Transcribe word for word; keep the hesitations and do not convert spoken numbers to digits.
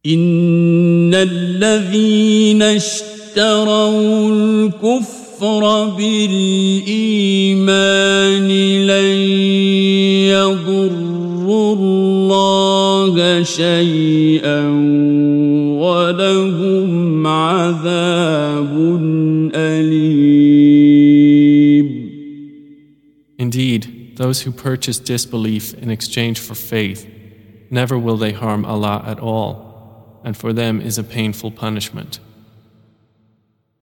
إن الذين اشتروا الكفر بالإيمان لن يضروا الله شيئا ولهم عذاب أليم. Indeed, those who purchase disbelief in exchange for faith, never will they harm Allah at all, and for them is a painful punishment.